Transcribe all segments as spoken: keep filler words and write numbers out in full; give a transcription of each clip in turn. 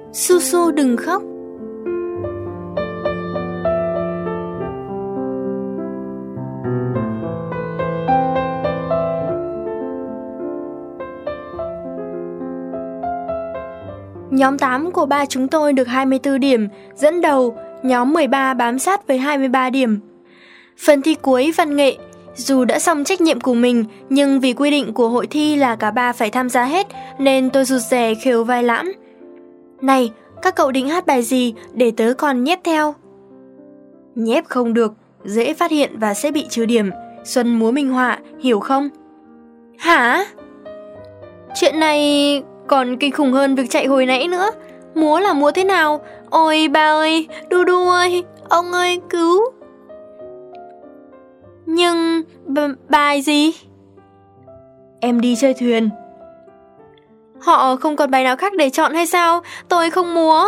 Su Su đừng khóc. Nhóm tám của ba chúng tôi được hai mươi tư điểm, dẫn đầu, nhóm mười ba bám sát với hai mươi ba điểm. Phần thi cuối văn nghệ, dù đã xong trách nhiệm của mình, nhưng vì quy định của hội thi là cả ba phải tham gia hết, nên tôi rụt rè khều vai Lãm. Này, các cậu định hát bài gì để tớ còn nhép theo? Nhép không được, dễ phát hiện và sẽ bị trừ điểm. Xuân múa minh họa, hiểu không? Hả? Chuyện này còn kinh khủng hơn việc chạy hồi nãy nữa. Múa là múa thế nào? Ôi ba ơi, Đu Đu ơi, ông ơi cứu. Nhưng b- bài gì? Em đi chơi thuyền. Họ không còn bài nào khác để chọn hay sao? Tôi không múa.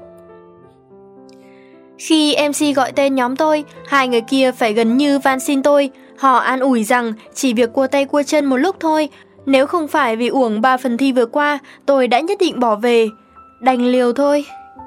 Khi em xê gọi tên nhóm tôi, hai người kia phải gần như van xin tôi. Họ an ủi rằng chỉ việc cua tay cua chân một lúc thôi. Nếu không phải vì uổng ba phần thi vừa qua, tôi đã nhất định bỏ về. Đành liều thôi.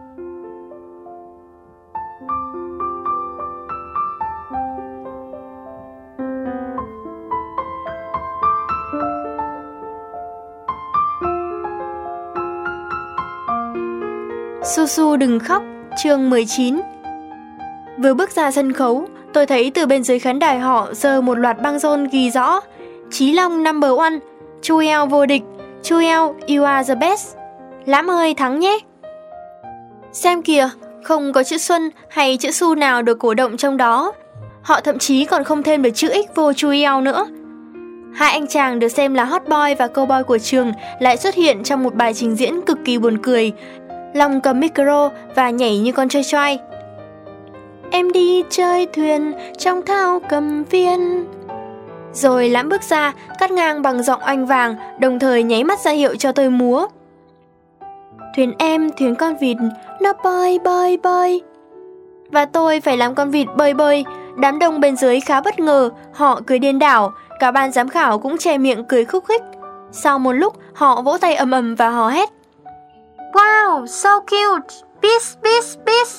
Su Su đừng khóc, chương mười chín. Vừa bước ra sân khấu, tôi thấy từ bên dưới khán đài họ giơ một loạt băng rôn ghi rõ: Chí Long number one, Chu Eo vô địch, Chu Eo you are the best. Lãm ơi thắng nhé. Xem kìa, không có chữ Xuân hay chữ Su nào được cổ động trong đó. Họ thậm chí còn không thêm được chữ X vô Chu Eo nữa. Hai anh chàng được xem là hot boy và cowboy của trường lại xuất hiện trong một bài trình diễn cực kỳ buồn cười. Long cầm micro và nhảy như con chơi choai. Em đi chơi thuyền trong thao cầm viên. Rồi Lãm bước ra, cắt ngang bằng giọng oanh vàng, đồng thời nháy mắt ra hiệu cho tôi múa. Thuyền em, thuyền con vịt, nó bơi bơi bơi. Và tôi phải làm con vịt bơi bơi. Đám đông bên dưới khá bất ngờ, họ cười điên đảo. Cả ban giám khảo cũng che miệng cười khúc khích. Sau một lúc, họ vỗ tay ầm ầm và hò hét: Wow, so cute, peace, peace, peace.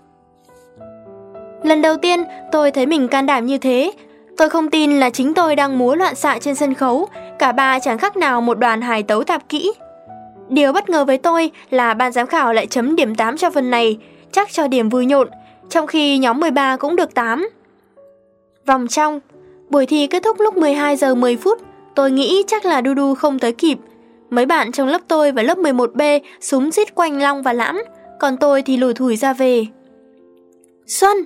Lần đầu tiên tôi thấy mình can đảm như thế. Tôi không tin là chính tôi đang múa loạn xạ trên sân khấu. Cả ba chẳng khác nào một đoàn hài tấu tạp kỹ. Điều bất ngờ với tôi là ban giám khảo lại chấm điểm tám cho phần này, chắc cho điểm vui nhộn, trong khi nhóm mười ba cũng được tám. Vòng trong, buổi thi kết thúc lúc mười hai giờ mười phút. Tôi nghĩ chắc là Đu Đu không tới kịp. Mấy bạn trong lớp tôi và lớp mười một B súng rít quanh Long và Lãm, còn tôi thì lủi thủi ra về. Xuân!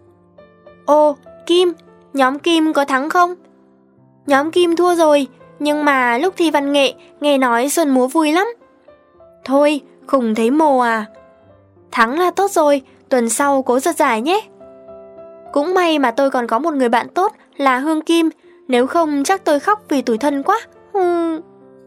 Ồ, Kim, nhóm Kim có thắng không? Nhóm Kim thua rồi, nhưng mà lúc thi văn nghệ, nghe nói Xuân múa vui lắm. Thôi, khùng thấy mồ à. Thắng là tốt rồi, tuần sau cố giật giải nhé. Cũng may mà tôi còn có một người bạn tốt là Hương Kim, nếu không chắc tôi khóc vì tủi thân quá. Hmm.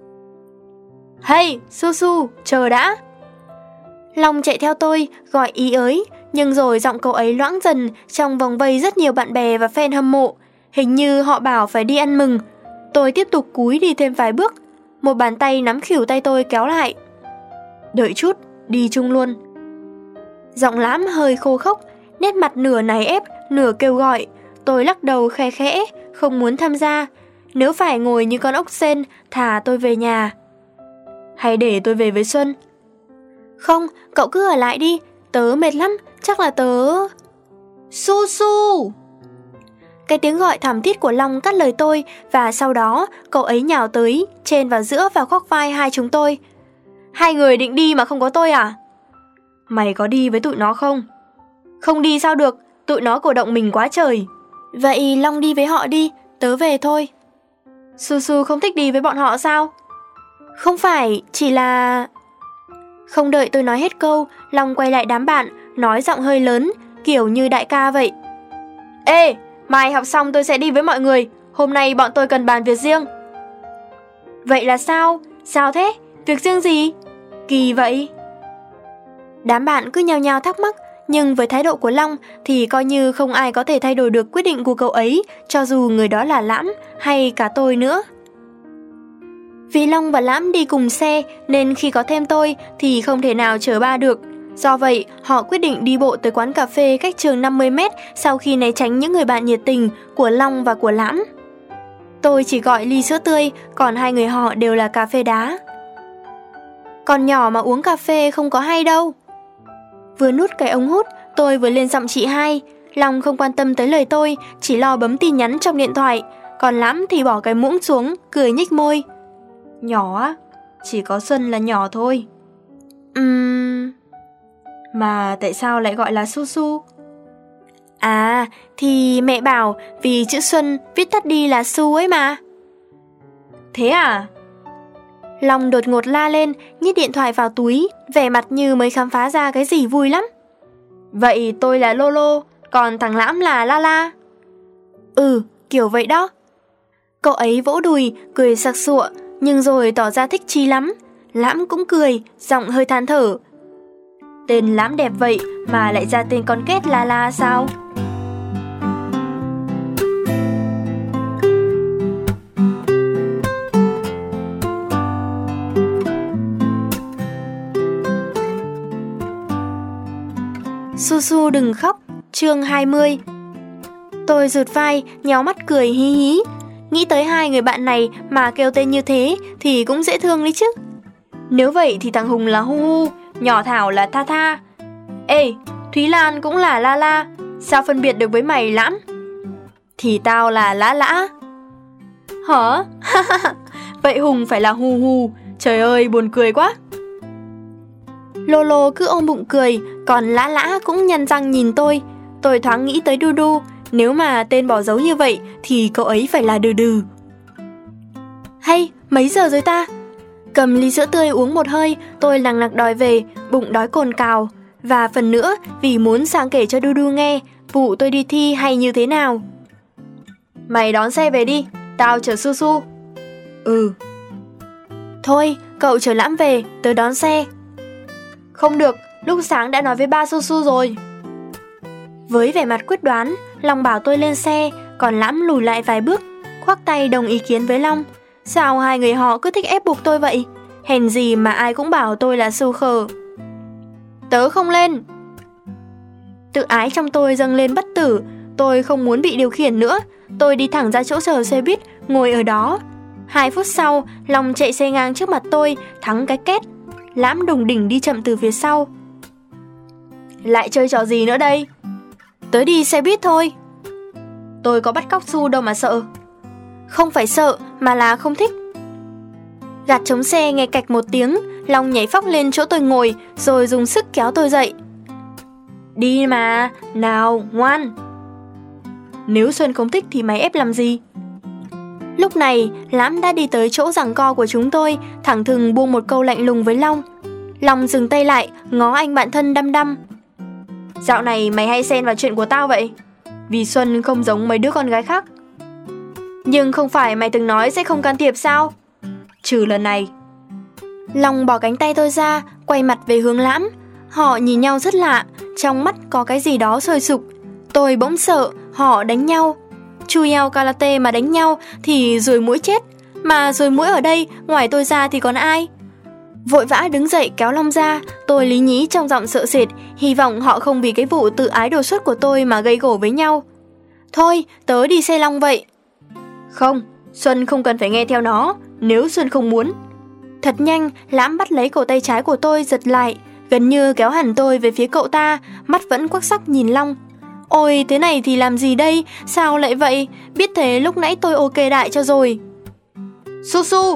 Hey, Su Su, chờ đã. Long chạy theo tôi, gọi ý ới, nhưng rồi giọng cậu ấy loãng dần trong vòng vây rất nhiều bạn bè và fan hâm mộ. Hình như họ bảo phải đi ăn mừng. Tôi tiếp tục cúi đi thêm vài bước. Một bàn tay nắm khỉu tay tôi kéo lại. Đợi chút, đi chung luôn. Giọng Lãm hơi khô khốc, nét mặt nửa nài ép, nửa kêu gọi. Tôi lắc đầu khe khẽ, không muốn tham gia. Nếu phải ngồi như con ốc sên, thả tôi về nhà. Hay để tôi về với Xuân? Không, cậu cứ ở lại đi. Tớ mệt lắm, chắc là tớ... Su Su! Cái tiếng gọi thảm thiết của Long cắt lời tôi, và sau đó cậu ấy nhào tới, chen vào giữa và khoác vai hai chúng tôi. Hai người định đi mà không có tôi à? Mày có đi với tụi nó không? Không đi sao được, tụi nó cổ động mình quá trời. Vậy Long đi với họ đi, tớ về thôi. Su Su không thích đi với bọn họ sao? Không phải, chỉ là... Không đợi tôi nói hết câu, Long quay lại đám bạn, nói giọng hơi lớn, kiểu như đại ca vậy. Ê, mai học xong tôi sẽ đi với mọi người, hôm nay bọn tôi cần bàn việc riêng. Vậy là sao? Sao thế? Việc riêng gì? Kỳ vậy. Đám bạn cứ nhao nhao thắc mắc, nhưng với thái độ của Long thì coi như không ai có thể thay đổi được quyết định của cậu ấy, cho dù người đó là Lãm hay cả tôi nữa. Vì Long và Lãm đi cùng xe nên khi có thêm tôi thì không thể nào chở ba được. Do vậy, họ quyết định đi bộ tới quán cà phê cách trường năm mươi mét sau khi né tránh những người bạn nhiệt tình của Long và của Lãm. Tôi chỉ gọi ly sữa tươi, còn hai người họ đều là cà phê đá. Còn nhỏ mà uống cà phê không có hay đâu. Vừa nút cái ống hút, tôi vừa lên giọng chị hai. Long không quan tâm tới lời tôi, chỉ lo bấm tin nhắn trong điện thoại. Còn Lãm thì bỏ cái muỗng xuống, cười nhếch môi. Nhỏ á, chỉ có Xuân là nhỏ thôi. Ừm... Mà tại sao lại gọi là Su Su? À, thì mẹ bảo vì chữ Xuân viết tắt đi là Su ấy mà. Thế à? Long đột ngột la lên, nhét điện thoại vào túi, vẻ mặt như mới khám phá ra cái gì vui lắm. Vậy tôi là Lolo, còn thằng Lãm là Lala. Ừ, kiểu vậy đó. Cậu ấy vỗ đùi, cười sặc sụa, nhưng rồi tỏ ra thích Chi lắm. Lãm cũng cười, giọng hơi than thở. Tên Lãm đẹp vậy mà lại ra tên con két Lala sao? Su Su đừng khóc, chương hai mươi. Tôi rụt vai, nhéo mắt cười hí hí. Nghĩ tới hai người bạn này mà kêu tên như thế thì cũng dễ thương đấy chứ. Nếu vậy thì thằng Hùng là Hu Hu, nhỏ Thảo là Tha Tha. Ê, Thúy Lan cũng là La La, sao phân biệt được với mày Lãm? Thì tao là Lã Lã. Hả? Vậy Hùng phải là Hu Hu, trời ơi buồn cười quá. Lolo cứ ôm bụng cười, còn Lã Lã cũng nhăn răng nhìn tôi. Tôi thoáng nghĩ tới Du Du, nếu mà tên bỏ dấu như vậy thì cậu ấy phải là Đừ Đừ. Hay, mấy giờ rồi ta? Cầm ly sữa tươi uống một hơi, tôi lằng nặc đòi về, bụng đói cồn cào. Và phần nữa vì muốn sang kể cho Du Du nghe vụ tôi đi thi hay như thế nào. Mày đón xe về đi, tao chở Su Su. Ừ. Thôi, cậu chở Lãm về, tớ đón xe. Không được, lúc sáng đã nói với ba Su Su rồi. Với vẻ mặt quyết đoán, Long bảo tôi lên xe, còn Lãm lùi lại vài bước, khoác tay đồng ý kiến với Long. Sao hai người họ cứ thích ép buộc tôi vậy? Hèn gì mà ai cũng bảo tôi là Su khờ. Tớ không lên. Tự ái trong tôi dâng lên bất tử. Tôi không muốn bị điều khiển nữa. Tôi đi thẳng ra chỗ chờ xe buýt, ngồi ở đó. Hai phút sau, Long chạy xe ngang trước mặt tôi, thắng cái két. Lãm đùng đỉnh đi chậm từ phía sau. Lại chơi trò gì nữa đây? Tớ đi xe buýt thôi. Tôi có bắt cóc Su đâu mà sợ. Không phải sợ, mà là không thích. Gạt chống xe nghe cạch một tiếng, Long nhảy phóc lên chỗ tôi ngồi, rồi dùng sức kéo tôi dậy. Đi mà, nào, ngoan. Nếu Xuân không thích thì mày ép làm gì? Lúc này, Lãm đã đi tới chỗ giằng co của chúng tôi, thẳng thừng buông một câu lạnh lùng với Long. Long dừng tay lại, ngó anh bạn thân đăm đăm. Dạo này mày hay xen vào chuyện của tao vậy? Vì Xuân không giống mấy đứa con gái khác. Nhưng không phải mày từng nói sẽ không can thiệp sao? Trừ lần này. Long bỏ cánh tay tôi ra, quay mặt về hướng Lãm. Họ nhìn nhau rất lạ, trong mắt có cái gì đó sôi sục. Tôi bỗng sợ họ đánh nhau. Chui eo karate mà đánh nhau thì ruồi muỗi chết. Mà ruồi muỗi ở đây, ngoài tôi ra thì còn ai? Vội vã đứng dậy kéo Long ra, tôi lý nhí trong giọng sợ sệt, hy vọng họ không vì cái vụ tự ái đột xuất của tôi mà gây gổ với nhau. Thôi, tớ đi xe Long vậy. Không, Xuân không cần phải nghe theo nó, nếu Xuân không muốn. Thật nhanh, Lãm bắt lấy cổ tay trái của tôi giật lại, gần như kéo hẳn tôi về phía cậu ta, mắt vẫn quắc sắc nhìn Long. Ôi, thế này thì làm gì đây? Sao lại vậy? Biết thế lúc nãy tôi ok đại cho rồi. Su Su!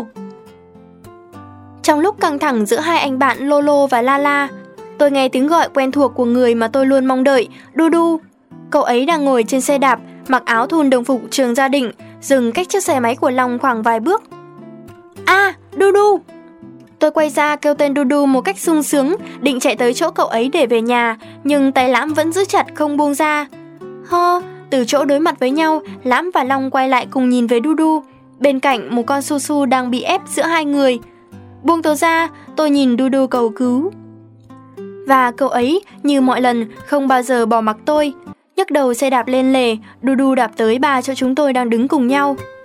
Trong lúc căng thẳng giữa hai anh bạn Lolo và Lala, tôi nghe tiếng gọi quen thuộc của người mà tôi luôn mong đợi, Du Du. Cậu ấy đang ngồi trên xe đạp, mặc áo thun đồng phục trường gia đình, dừng cách chiếc xe máy của Long khoảng vài bước. À, Du Du! Tôi quay ra kêu tên Du Du một cách sung sướng, định chạy tới chỗ cậu ấy để về nhà, nhưng tay Lãm vẫn giữ chặt không buông ra. Hơ, từ chỗ đối mặt với nhau, Lãm và Long quay lại cùng nhìn về Du Du. Bên cạnh một con Su Su đang bị ép giữa hai người. Buông tôi ra, tôi nhìn Du Du cầu cứu. Và cậu ấy, như mọi lần, không bao giờ bỏ mặc tôi. Nhấc đầu xe đạp lên lề, Du Du đạp tới ba chỗ chúng tôi đang đứng cùng nhau.